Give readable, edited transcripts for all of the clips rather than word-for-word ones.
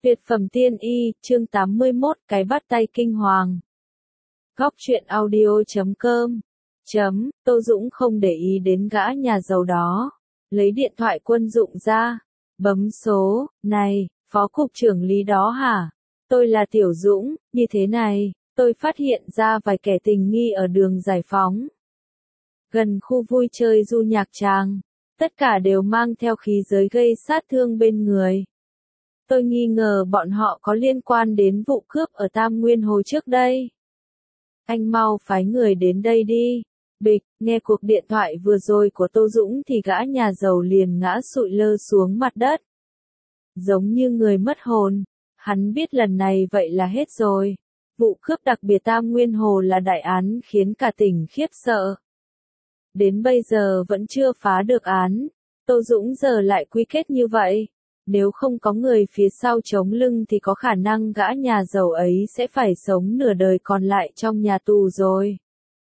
Tuyệt phẩm tiên y, chương 81, cái bắt tay kinh hoàng. Góc truyện audio.com. Tô Dũng không để ý đến gã nhà giàu đó. Lấy điện thoại quân dụng ra. Bấm số, này, phó cục trưởng Lý đó hả? Tôi là Tiểu Dũng, như thế này, tôi phát hiện ra vài kẻ tình nghi ở đường Giải Phóng. Gần khu vui chơi du nhạc tràng. Tất cả đều mang theo khí giới gây sát thương bên người. Tôi nghi ngờ bọn họ có liên quan đến vụ cướp ở Tam Nguyên hồi trước đây. Anh mau phái người đến đây đi. Bịch, nghe cuộc điện thoại vừa rồi của Tô Dũng thì gã nhà giàu liền ngã sụi lơ xuống mặt đất. Giống như người mất hồn, hắn biết lần này vậy là hết rồi. Vụ cướp đặc biệt Tam Nguyên Hồ là đại án khiến cả tỉnh khiếp sợ. Đến bây giờ vẫn chưa phá được án. Tô Dũng giờ lại quy kết như vậy. Nếu không có người phía sau chống lưng thì có khả năng gã nhà giàu ấy sẽ phải sống nửa đời còn lại trong nhà tù rồi.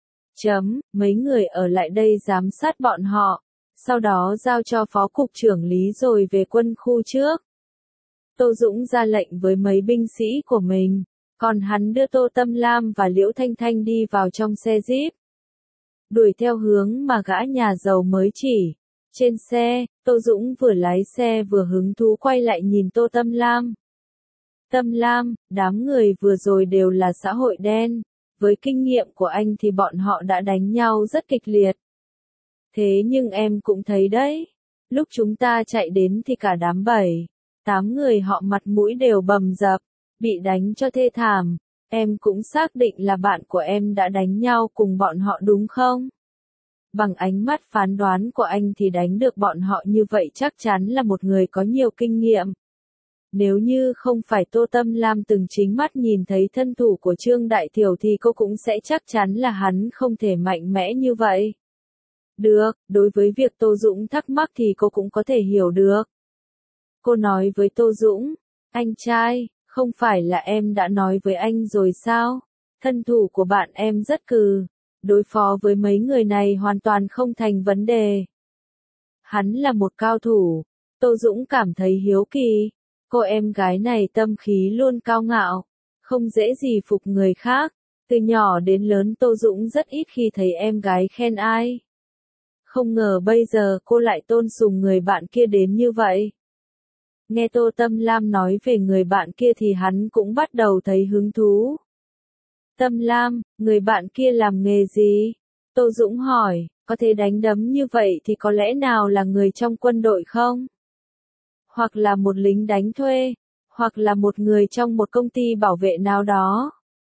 Mấy người ở lại đây giám sát bọn họ, sau đó giao cho phó cục trưởng Lý rồi về quân khu trước. Tô Dũng ra lệnh với mấy binh sĩ của mình, còn hắn đưa Tô Tâm Lam và Liễu Thanh Thanh đi vào trong xe Jeep. Đuổi theo hướng mà gã nhà giàu mới chỉ. Trên xe, Tô Dũng vừa lái xe vừa hứng thú quay lại nhìn Tô Tâm Lam. Tâm Lam, đám người vừa rồi đều là xã hội đen. Với kinh nghiệm của anh thì bọn họ đã đánh nhau rất kịch liệt. Thế nhưng em cũng thấy đấy. Lúc chúng ta chạy đến thì cả đám 7-8 người họ mặt mũi đều bầm dập, bị đánh cho thê thảm. Em cũng xác định là bạn của em đã đánh nhau cùng bọn họ đúng không? Bằng ánh mắt phán đoán của anh thì đánh được bọn họ như vậy chắc chắn là một người có nhiều kinh nghiệm. Nếu như không phải Tô Tâm Lam từng chính mắt nhìn thấy thân thủ của Trương Đại Thiểu thì cô cũng sẽ chắc chắn là hắn không thể mạnh mẽ như vậy. Được, đối với việc Tô Dũng thắc mắc thì cô cũng có thể hiểu được. Cô nói với Tô Dũng, anh trai, không phải là em đã nói với anh rồi sao? Thân thủ của bạn em rất cừ. Đối phó với mấy người này hoàn toàn không thành vấn đề. Hắn là một cao thủ. Tô Dũng cảm thấy hiếu kỳ. Cô em gái này tâm khí luôn cao ngạo. Không dễ gì phục người khác. Từ nhỏ đến lớn Tô Dũng rất ít khi thấy em gái khen ai. Không ngờ bây giờ cô lại tôn sùng người bạn kia đến như vậy. Nghe Tô Tâm Lam nói về người bạn kia thì hắn cũng bắt đầu thấy hứng thú. Tâm Lam, người bạn kia làm nghề gì? Tô Dũng hỏi, có thể đánh đấm như vậy thì có lẽ nào là người trong quân đội không? Hoặc là một lính đánh thuê, hoặc là một người trong một công ty bảo vệ nào đó.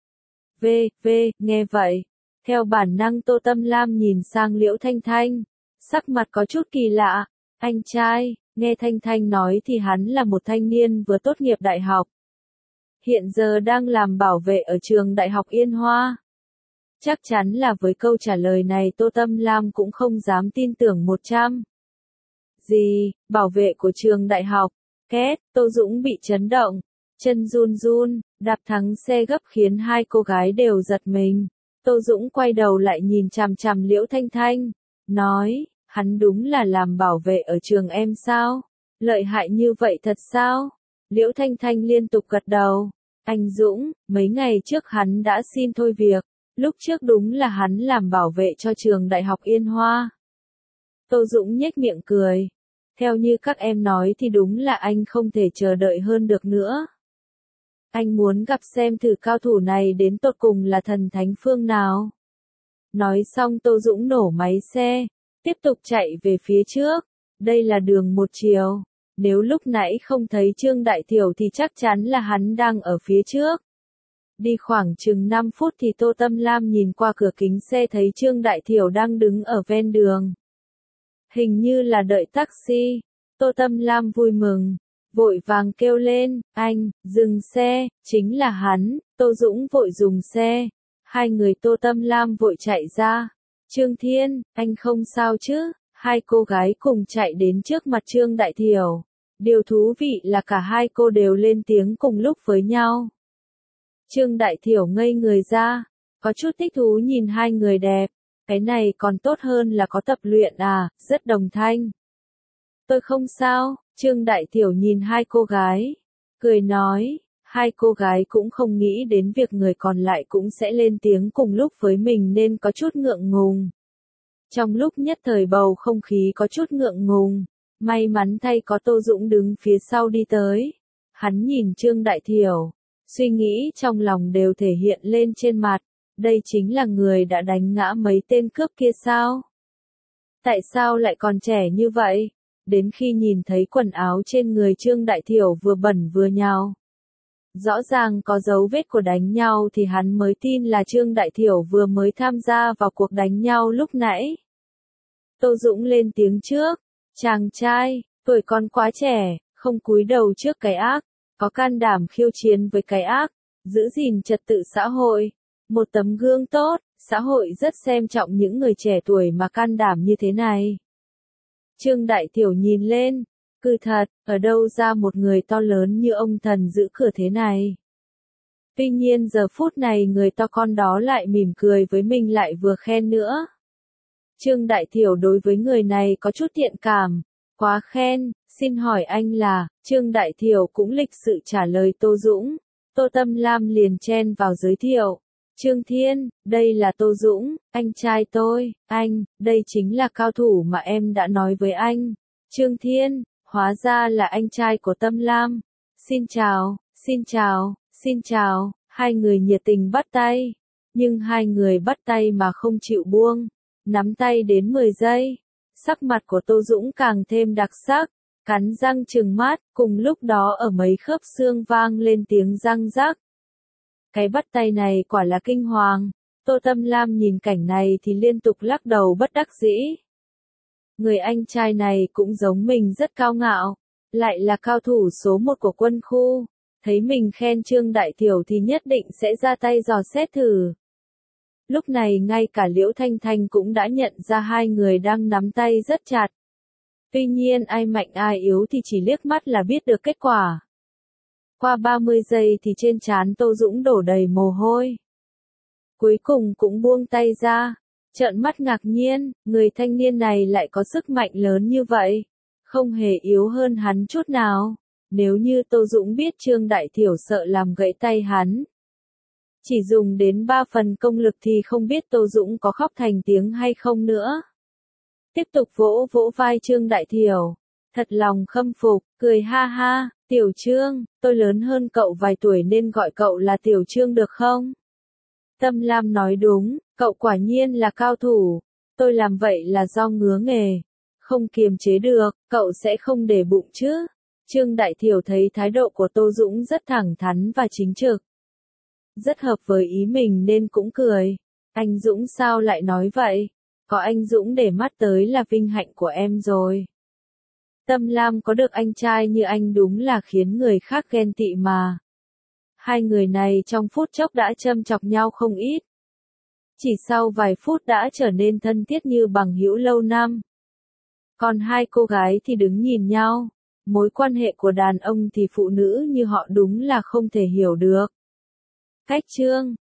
Nghe vậy. Theo bản năng Tô Tâm Lam nhìn sang Liễu Thanh Thanh, sắc mặt có chút kỳ lạ. Anh trai, nghe Thanh Thanh nói thì hắn là một thanh niên vừa tốt nghiệp đại học. Hiện giờ đang làm bảo vệ ở trường Đại học Yên Hoa. Chắc chắn là với câu trả lời này Tô Tâm Lam cũng không dám tin tưởng 100. Gì, bảo vệ của trường đại học? Két, Tô Dũng bị chấn động, chân run run, đạp thắng xe gấp khiến hai cô gái đều giật mình. Tô Dũng quay đầu lại nhìn chằm chằm Liễu Thanh Thanh, nói, hắn đúng là làm bảo vệ ở trường em sao? Lợi hại như vậy thật sao? Liễu Thanh Thanh liên tục gật đầu. Anh Dũng, mấy ngày trước hắn đã xin thôi việc. Lúc trước đúng là hắn làm bảo vệ cho trường Đại học Yên Hoa. Tô Dũng nhếch miệng cười. Theo như các em nói thì đúng là anh không thể chờ đợi hơn được nữa. Anh muốn gặp xem thử cao thủ này đến tột cùng là thần thánh phương nào. Nói xong Tô Dũng nổ máy xe, tiếp tục chạy về phía trước. Đây là đường một chiều. Nếu lúc nãy không thấy Trương Đại Thiểu thì chắc chắn là hắn đang ở phía trước. Đi khoảng chừng 5 phút thì Tô Tâm Lam nhìn qua cửa kính xe thấy Trương Đại Thiểu đang đứng ở ven đường. Hình như là đợi taxi. Tô Tâm Lam vui mừng, vội vàng kêu lên, anh, dừng xe, chính là hắn. Tô Dũng vội dùng xe. Hai người Tô Tâm Lam vội chạy ra. Trương Thiên, anh không sao chứ? Hai cô gái cùng chạy đến trước mặt Trương Đại Thiểu. Điều thú vị là cả hai cô đều lên tiếng cùng lúc với nhau. Trương Đại Thiểu ngây người ra, có chút thích thú nhìn hai người đẹp. Cái này còn tốt hơn là có tập luyện à, rất đồng thanh. Tôi không sao, Trương Đại Thiểu nhìn hai cô gái. cười nói, hai cô gái cũng không nghĩ đến việc người còn lại cũng sẽ lên tiếng cùng lúc với mình nên có chút ngượng ngùng. Trong lúc nhất thời bầu không khí có chút ngượng ngùng, may mắn thay có Tô Dũng đứng phía sau đi tới. Hắn nhìn Trương Đại Thiểu, suy nghĩ trong lòng đều thể hiện lên trên mặt, đây chính là người đã đánh ngã mấy tên cướp kia sao? Tại sao lại còn trẻ như vậy? Đến khi nhìn thấy quần áo trên người Trương Đại Thiểu vừa bẩn vừa nhào, rõ ràng có dấu vết của đánh nhau thì hắn mới tin là Trương Đại Thiểu vừa mới tham gia vào cuộc đánh nhau lúc nãy. Tô Dũng lên tiếng trước, chàng trai, tuổi còn quá trẻ, không cúi đầu trước cái ác, có can đảm khiêu chiến với cái ác, giữ gìn trật tự xã hội, một tấm gương tốt, xã hội rất xem trọng những người trẻ tuổi mà can đảm như thế này. Trương Đại Thiểu nhìn lên, cứ thật, ở đâu ra một người to lớn như ông thần giữ cửa thế này. Tuy nhiên giờ phút này người to con đó lại mỉm cười với mình lại vừa khen nữa. Trương Đại Thiểu đối với người này có chút thiện cảm, quá khen, xin hỏi anh là, Trương Đại Thiểu cũng lịch sự trả lời Tô Dũng. Tô Tâm Lam liền chen vào giới thiệu, Trương Thiên, đây là Tô Dũng, anh trai tôi, anh, đây chính là cao thủ mà em đã nói với anh. Trương Thiên, hóa ra là anh trai của Tâm Lam. Xin chào, xin chào, xin chào, hai người nhiệt tình bắt tay. Nhưng hai người bắt tay mà không chịu buông, nắm tay đến 10 giây. Sắc mặt của Tô Dũng càng thêm đặc sắc, cắn răng trừng mắt, cùng lúc đó ở mấy khớp xương vang lên tiếng răng rắc. Cái bắt tay này quả là kinh hoàng. Tô Tâm Lam nhìn cảnh này thì liên tục lắc đầu bất đắc dĩ. Người anh trai này cũng giống mình rất cao ngạo, lại là cao thủ số 1 của quân khu, thấy mình khen Trương Đại Thiểu thì nhất định sẽ ra tay dò xét thử. Lúc này ngay cả Liễu Thanh Thanh cũng đã nhận ra hai người đang nắm tay rất chặt. Tuy nhiên ai mạnh ai yếu thì chỉ liếc mắt là biết được kết quả. Qua 30 giây thì trên trán Tô Dũng đổ đầy mồ hôi. Cuối cùng cũng buông tay ra, trợn mắt ngạc nhiên, người thanh niên này lại có sức mạnh lớn như vậy, không hề yếu hơn hắn chút nào. Nếu như Tô Dũng biết Trương Đại Thiểu sợ làm gãy tay hắn, chỉ dùng đến 3 phần công lực thì không biết Tô Dũng có khóc thành tiếng hay không nữa. Tiếp tục vỗ vỗ vai Trương Đại Thiểu, thật lòng khâm phục, cười ha ha, Tiểu Trương, tôi lớn hơn cậu vài tuổi nên gọi cậu là Tiểu Trương được không? Tâm Lam nói đúng, cậu quả nhiên là cao thủ, tôi làm vậy là do ngứa nghề, không kiềm chế được, cậu sẽ không để bụng chứ? Trương Đại Thiểu thấy thái độ của Tô Dũng rất thẳng thắn và chính trực, rất hợp với ý mình nên cũng cười. Anh Dũng sao lại nói vậy? Có anh Dũng để mắt tới là vinh hạnh của em rồi. Tâm Lam có được anh trai như anh đúng là khiến người khác ghen tị mà. Hai người này trong phút chốc đã châm chọc nhau không ít. Chỉ sau vài phút đã trở nên thân thiết như bằng hữu lâu năm. Còn hai cô gái thì đứng nhìn nhau. Mối quan hệ của đàn ông thì phụ nữ như họ đúng là không thể hiểu được. Cách Trương